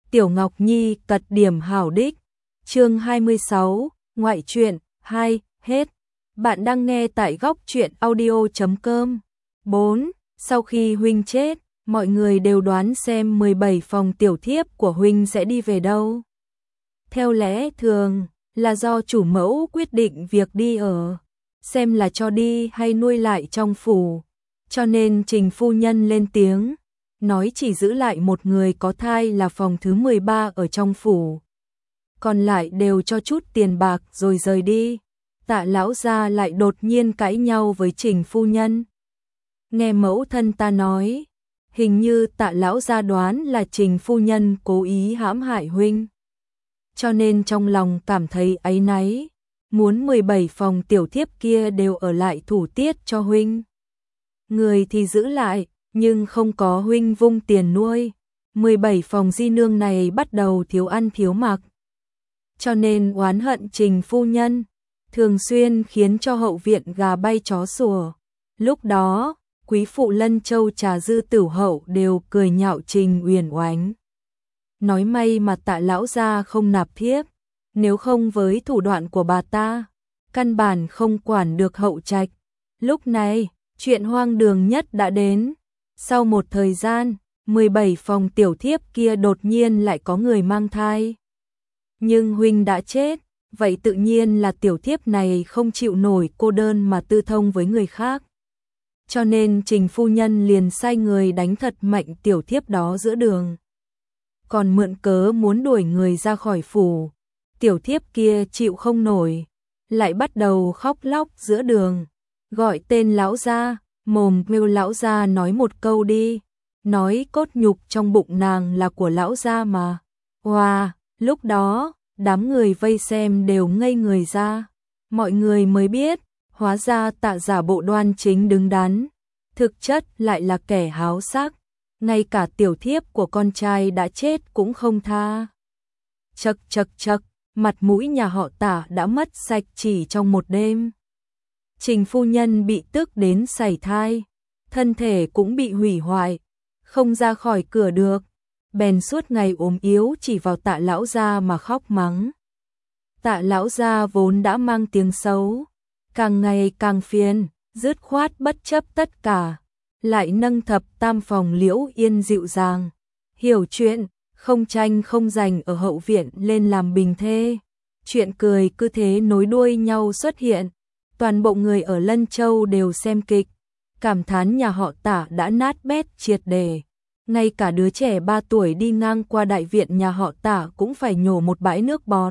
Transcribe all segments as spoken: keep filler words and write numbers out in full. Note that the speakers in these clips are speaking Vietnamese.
Tiểu Ngọc Nhi cật điểm hảo đích. Chương hai mươi sáu, ngoại truyện hai, hết. Bạn đang nghe tại góc truyện audio chấm com. bốn. Sau khi huynh chết, mọi người đều đoán xem mười bảy phòng tiểu thiếp của huynh sẽ đi về đâu. Theo lẽ thường là do chủ mẫu quyết định việc đi ở, xem là cho đi hay nuôi lại trong phủ. Cho nên Trình phu nhân lên tiếng, nói chỉ giữ lại một người có thai là phòng thứ mười ba ở trong phủ. Còn lại đều cho chút tiền bạc rồi rời đi. Tạ lão gia lại đột nhiên cãi nhau với Trình phu nhân. Nghe mẫu thân ta nói, hình như Tạ lão gia đoán là Trình phu nhân cố ý hãm hại huynh. Cho nên trong lòng cảm thấy áy náy, muốn mười bảy phòng tiểu thiếp kia đều ở lại thủ tiết cho huynh. Người thì giữ lại, nhưng không có huynh vung tiền nuôi. mười bảy phòng di nương này bắt đầu thiếu ăn thiếu mặc. Cho nên oán hận Trình phu nhân, thường xuyên khiến cho hậu viện gà bay chó sủa. Lúc đó, quý phụ Lân Châu Trà Dư Tửu Hậu đều cười nhạo Trình Uyển Oánh. Nói may mà Tạ lão gia không nạp thiếp, nếu không với thủ đoạn của bà ta, căn bản không quản được hậu trạch. Lúc này, chuyện hoang đường nhất đã đến. Sau một thời gian, mười bảy phòng tiểu thiếp kia đột nhiên lại có người mang thai. Nhưng huynh đã chết, vậy tự nhiên là tiểu thiếp này không chịu nổi cô đơn mà tư thông với người khác. Cho nên Trình phu nhân liền sai người đánh thật mạnh tiểu thiếp đó giữa đường. Còn mượn cớ muốn đuổi người ra khỏi phủ. Tiểu thiếp kia chịu không nổi, lại bắt đầu khóc lóc giữa đường, gọi tên lão gia, mồm kêu lão gia nói một câu đi, nói cốt nhục trong bụng nàng là của lão gia mà. Wow, lúc đó, đám người vây xem đều ngây người ra, mọi người mới biết, hóa ra Tạ giả bộ đoan chính đứng đắn, thực chất lại là kẻ háo sắc, ngay cả tiểu thiếp của con trai đã chết cũng không tha. Chậc chậc chậc, mặt mũi nhà họ Tạ đã mất sạch chỉ trong một đêm. Trình phu nhân bị tức đến sảy thai, thân thể cũng bị hủy hoại, không ra khỏi cửa được, bèn suốt ngày ốm yếu chỉ vào Tạ lão gia mà khóc mắng. Tạ lão gia vốn đã mang tiếng xấu, càng ngày càng phiền, dứt khoát bất chấp tất cả, lại nâng thập tam phòng Liễu Yên dịu dàng, hiểu chuyện, không tranh không giành ở hậu viện lên làm bình thê. Chuyện cười cứ thế nối đuôi nhau xuất hiện, toàn bộ người ở Lân Châu đều xem kịch, cảm thán nhà họ Tạ đã nát bét triệt đề. Ngay cả đứa trẻ ba tuổi đi ngang qua đại viện nhà họ Tạ cũng phải nhổ một bãi nước bọt.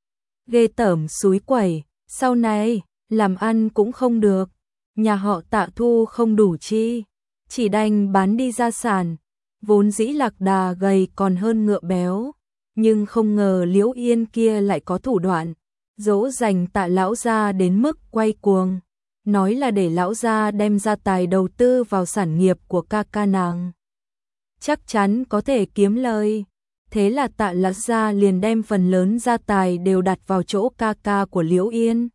Ghê tởm xúi quẩy, sau này, làm ăn cũng không được, nhà họ Tạ thu không đủ chi, chỉ đành bán đi gia sản, vốn dĩ lạc đà gầy còn hơn ngựa béo, nhưng không ngờ Liễu Yên kia lại có thủ đoạn, dỗ dành Tạ lão gia đến mức quay cuồng, nói là để lão gia đem gia tài đầu tư vào sản nghiệp của ca ca nàng. Chắc chắn có thể kiếm lời. Thế là Tạ lão gia liền đem phần lớn gia tài đều đặt vào chỗ ca ca của Liễu Yên.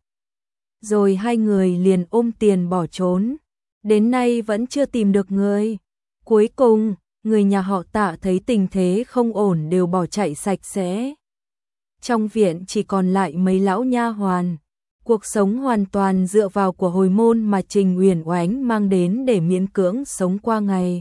Rồi hai người liền ôm tiền bỏ trốn. Đến nay vẫn chưa tìm được người. Cuối cùng, người nhà họ Tạ thấy tình thế không ổn đều bỏ chạy sạch sẽ. Trong viện chỉ còn lại mấy lão nha hoàn. Cuộc sống hoàn toàn dựa vào của hồi môn mà Trình Uyển Oánh mang đến để miễn cưỡng sống qua ngày.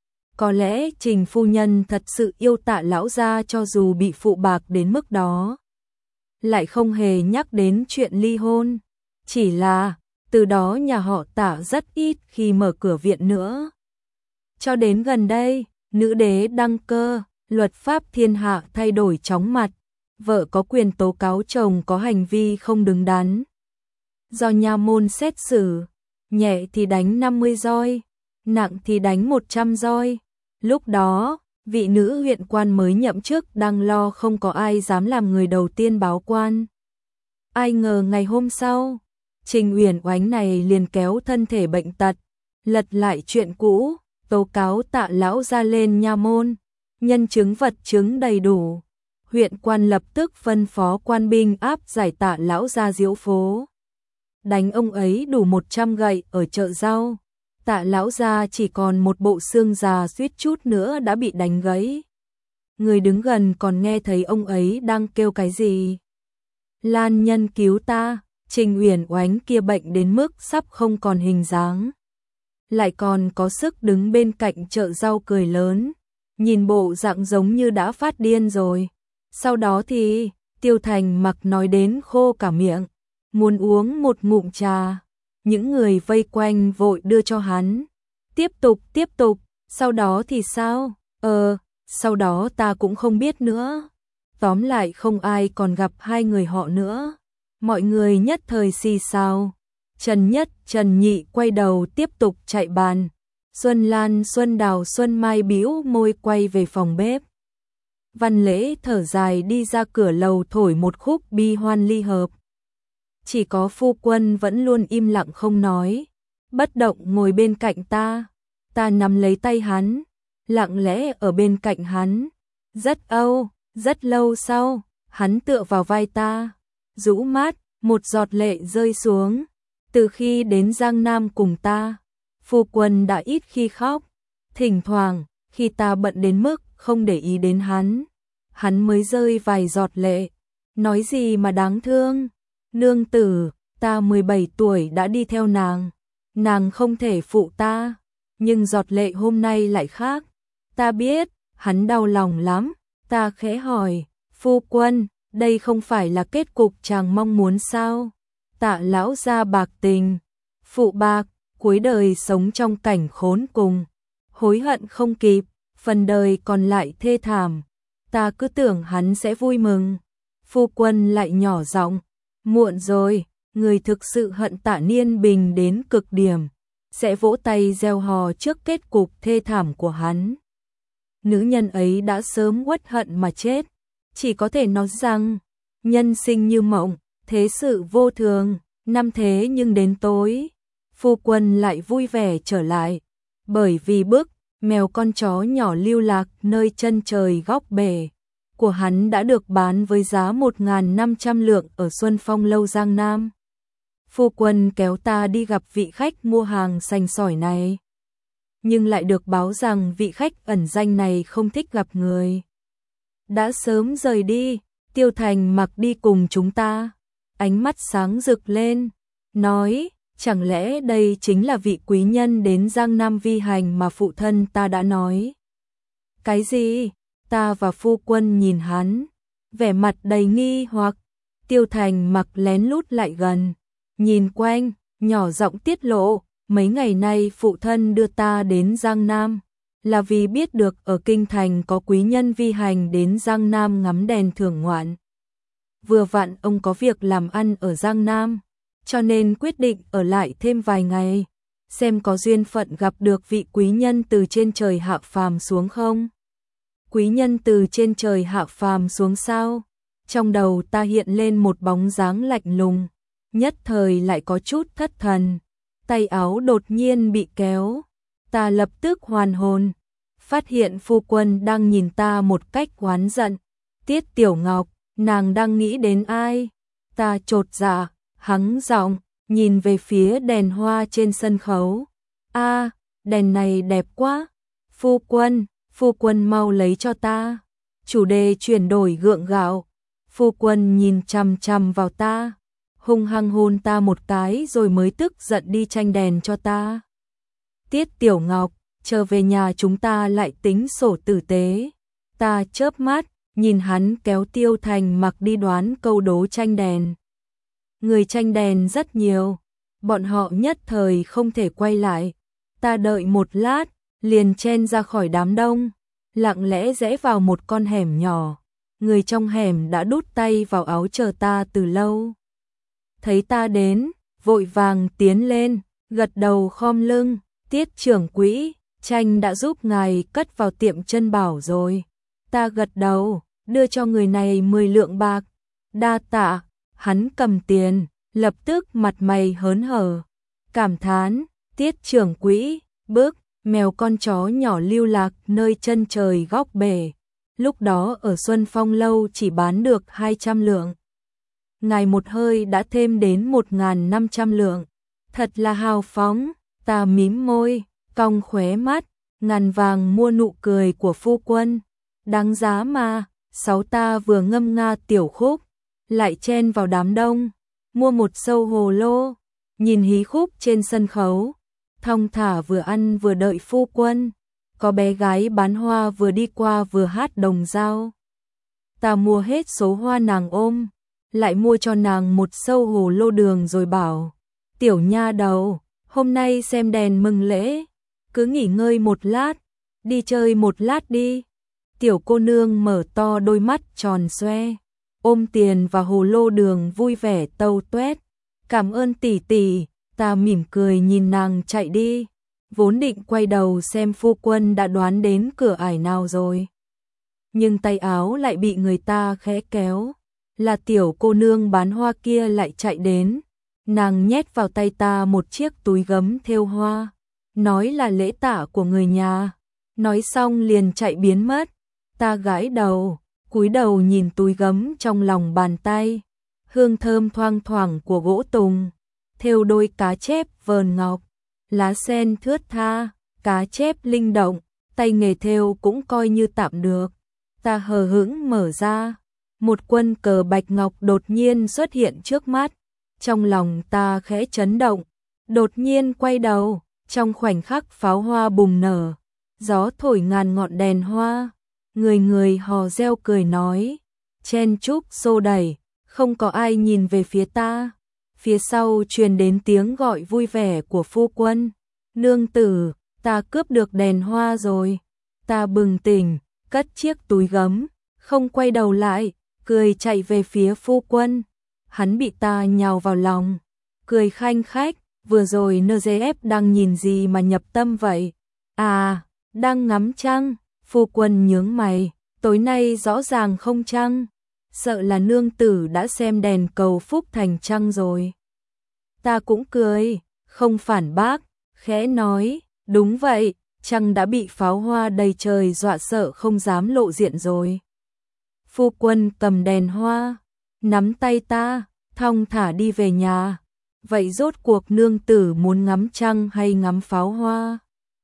Có lẽ Trình phu nhân thật sự yêu Tạ lão gia cho dù bị phụ bạc đến mức đó. Lại không hề nhắc đến chuyện ly hôn. Chỉ là, từ đó nhà họ Tạ rất ít khi mở cửa viện nữa. Cho đến gần đây, nữ đế đăng cơ, luật pháp thiên hạ thay đổi chóng mặt. Vợ có quyền tố cáo chồng có hành vi không đứng đắn. Do nha môn xét xử, nhẹ thì đánh năm mươi roi, nặng thì đánh một trăm roi. Lúc đó, vị nữ huyện quan mới nhậm chức đang lo không có ai dám làm người đầu tiên báo quan. Ai ngờ ngày hôm sau, Trình Uyển Oánh này liền kéo thân thể bệnh tật, lật lại chuyện cũ, tố cáo Tạ lão gia lên nha môn, nhân chứng vật chứng đầy đủ. Huyện quan lập tức phân phó quan binh áp giải Tạ lão gia diễu phố. Đánh ông ấy đủ một trăm gậy ở chợ rau. Tạ lão gia chỉ còn một bộ xương già suýt chút nữa đã bị đánh gãy. người đứng gần còn nghe thấy ông ấy đang kêu cái gì. Lan Nhân cứu ta, Trình Uyển Oánh kia bệnh đến mức sắp không còn hình dáng. Lại còn có sức đứng bên cạnh chợ rau cười lớn, nhìn bộ dạng giống như đã phát điên rồi. Sau đó thì, Tiêu Thành Mặc nói đến khô cả miệng, muốn uống một ngụm trà. Những người vây quanh vội đưa cho hắn. Tiếp tục, tiếp tục, sau đó thì sao? Ờ, sau đó ta cũng không biết nữa. Tóm lại không ai còn gặp hai người họ nữa. Mọi người nhất thời xì xào. Trần Nhất, Trần Nhị quay đầu tiếp tục chạy bàn. Xuân Lan, Xuân Đào, Xuân Mai bĩu môi quay về phòng bếp. Văn Lễ thở dài đi ra cửa lầu thổi một khúc bi hoan ly hợp. Chỉ có phu quân vẫn luôn im lặng không nói, bất động ngồi bên cạnh ta. Ta nắm lấy tay hắn, lặng lẽ ở bên cạnh hắn. Rất âu, rất lâu sau, hắn tựa vào vai ta, rũ mắt, một giọt lệ rơi xuống. Từ khi đến Giang Nam cùng ta, phu quân đã ít khi khóc. Thỉnh thoảng, khi ta bận đến mức không để ý đến hắn, hắn mới rơi vài giọt lệ. Nói gì mà đáng thương. Nương tử, ta mười bảy tuổi đã đi theo nàng. Nàng không thể phụ ta. Nhưng giọt lệ hôm nay lại khác. Ta biết, hắn đau lòng lắm. Ta khẽ hỏi, phu quân, đây không phải là kết cục chàng mong muốn sao? Tạ lão gia bạc tình, phụ bạc, cuối đời sống trong cảnh khốn cùng, hối hận không kịp, phần đời còn lại thê thảm. Ta cứ tưởng hắn sẽ vui mừng. Phu quân lại nhỏ giọng, muộn rồi, người thực sự hận Tạ Niên Bình đến cực điểm, sẽ vỗ tay reo hò trước kết cục thê thảm của hắn. Nữ nhân ấy đã sớm uất hận mà chết, chỉ có thể nói rằng, nhân sinh như mộng, thế sự vô thường, năm thế nhưng đến tối, phu quân lại vui vẻ trở lại, bởi vì bức mèo con chó nhỏ lưu lạc nơi chân trời góc bể của hắn đã được bán với giá một nghìn năm trăm lượng ở Xuân Phong lâu Giang Nam. Phu quân kéo ta đi gặp vị khách mua hàng sành sỏi này, nhưng lại được báo rằng vị khách ẩn danh này không thích gặp người, đã sớm rời đi. Tiêu Thành Mặc đi cùng chúng ta, ánh mắt sáng rực lên, nói, chẳng lẽ đây chính là vị quý nhân đến Giang Nam vi hành mà phụ thân ta đã nói? Cái gì? Ta và phu quân nhìn hắn, vẻ mặt đầy nghi hoặc. Tiêu Thành Mặc lén lút lại gần, nhìn quanh, nhỏ giọng tiết lộ, mấy ngày nay phụ thân đưa ta đến Giang Nam, là vì biết được ở Kinh Thành có quý nhân vi hành đến Giang Nam ngắm đèn thưởng ngoạn. Vừa vặn ông có việc làm ăn ở Giang Nam, cho nên quyết định ở lại thêm vài ngày, xem có duyên phận gặp được vị quý nhân từ trên trời hạ phàm xuống không. Quý nhân từ trên trời hạ phàm xuống sao? Trong đầu ta hiện lên một bóng dáng lạnh lùng, nhất thời lại có chút thất thần. Tay áo đột nhiên bị kéo, ta lập tức hoàn hồn, phát hiện phu quân đang nhìn ta một cách oán giận. Tiết Tiểu Ngọc, nàng đang nghĩ đến ai? Ta chột dạ, hắng giọng, nhìn về phía đèn hoa trên sân khấu. A, đèn này đẹp quá. Phu quân, phu quân mau lấy cho ta. Chủ đề chuyển đổi gượng gạo. Phu quân nhìn chằm chằm vào ta, hung hăng hôn ta một cái rồi mới tức giận đi tranh đèn cho ta. Tiết Tiểu Ngọc, chờ về nhà chúng ta lại tính sổ tử tế. Ta chớp mắt, nhìn hắn kéo Tiêu Thành Mặc đi đoán câu đố tranh đèn. Người tranh đèn rất nhiều, bọn họ nhất thời không thể quay lại. Ta đợi một lát, liền chen ra khỏi đám đông, lặng lẽ rẽ vào một con hẻm nhỏ. Người trong hẻm đã đút tay vào áo chờ ta từ lâu. Thấy ta đến, vội vàng tiến lên, gật đầu khom lưng. Tiết trưởng quỹ, tranh đã giúp ngài cất vào tiệm chân bảo rồi. Ta gật đầu, đưa cho người này mười lượng bạc. Đa tạ. Hắn cầm tiền, lập tức mặt mày hớn hở, cảm thán, Tiết trưởng quỹ, bước, mèo con chó nhỏ lưu lạc nơi chân trời góc bể, lúc đó ở Xuân Phong lâu chỉ bán được hai trăm lượng. Ngài một hơi đã thêm đến một nghìn năm trăm lượng, thật là hào phóng. Ta mím môi, cong khóe mắt, ngàn vàng mua nụ cười của phu quân. Đáng giá mà, sáu ta vừa ngâm nga tiểu khúc, lại chen vào đám đông, mua một sâu hồ lô, nhìn hí khúc trên sân khấu, thong thả vừa ăn vừa đợi phu quân, có bé gái bán hoa vừa đi qua vừa hát đồng dao. Ta mua hết số hoa nàng ôm, lại mua cho nàng một sâu hồ lô đường rồi bảo, tiểu nha đầu, hôm nay xem đèn mừng lễ, cứ nghỉ ngơi một lát, đi chơi một lát đi. Tiểu cô nương mở to đôi mắt tròn xoe, ôm tiền và hồ lô đường vui vẻ tâu tuét. Cảm ơn tỷ tỷ, ta mỉm cười nhìn nàng chạy đi, vốn định quay đầu xem phu quân đã đoán đến cửa ải nào rồi. Nhưng tay áo lại bị người ta khẽ kéo, là tiểu cô nương bán hoa kia lại chạy đến, nàng nhét vào tay ta một chiếc túi gấm thêu hoa, nói là lễ tạ của người nhà, nói xong liền chạy biến mất. Ta gãi đầu, cúi đầu nhìn túi gấm trong lòng bàn tay, hương thơm thoang thoảng của gỗ tùng, thêu đôi cá chép vờn ngọc, lá sen thướt tha, cá chép linh động, tay nghề thêu cũng coi như tạm được. Ta hờ hững mở ra, một quân cờ bạch ngọc đột nhiên xuất hiện trước mắt, trong lòng ta khẽ chấn động, đột nhiên quay đầu, trong khoảnh khắc pháo hoa bùng nở, gió thổi ngàn ngọn đèn hoa, người người hò reo cười nói, chen chúc xô đẩy, không có ai nhìn về phía ta. Phía sau truyền đến tiếng gọi vui vẻ của phu quân, nương tử, ta cướp được đèn hoa rồi. Ta bừng tỉnh, cất chiếc túi gấm, không quay đầu lại, cười chạy về phía phu quân. Hắn bị ta nhào vào lòng, cười khanh khách, vừa rồi en giê ép đang nhìn gì mà nhập tâm vậy? À, đang ngắm trăng. Phu quân nhướng mày, tối nay rõ ràng không trăng, sợ là nương tử đã xem đèn cầu phúc thành trăng rồi. Ta cũng cười, không phản bác, khẽ nói, đúng vậy, trăng đã bị pháo hoa đầy trời dọa sợ không dám lộ diện rồi. Phu quân cầm đèn hoa, nắm tay ta, thong thả đi về nhà. Vậy rốt cuộc nương tử muốn ngắm trăng hay ngắm pháo hoa?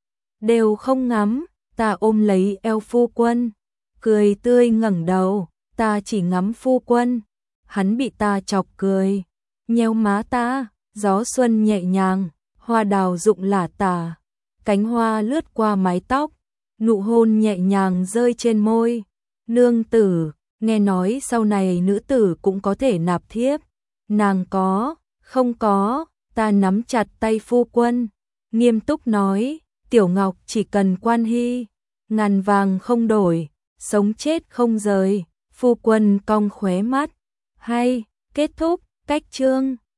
Đều không ngắm. Ta ôm lấy eo phu quân, cười tươi ngẩng đầu, ta chỉ ngắm phu quân. Hắn bị ta chọc cười, nhéo má ta, gió xuân nhẹ nhàng, hoa đào rụng lả tả, cánh hoa lướt qua mái tóc, nụ hôn nhẹ nhàng rơi trên môi. Nương tử, nghe nói sau này nữ tử cũng có thể nạp thiếp. Nàng có, không có, ta nắm chặt tay phu quân, nghiêm túc nói, Tiểu Ngọc chỉ cần quan hy, ngàn vàng không đổi, sống chết không rời. Phu quân cong khóe mắt, hay, kết thúc, cách chương.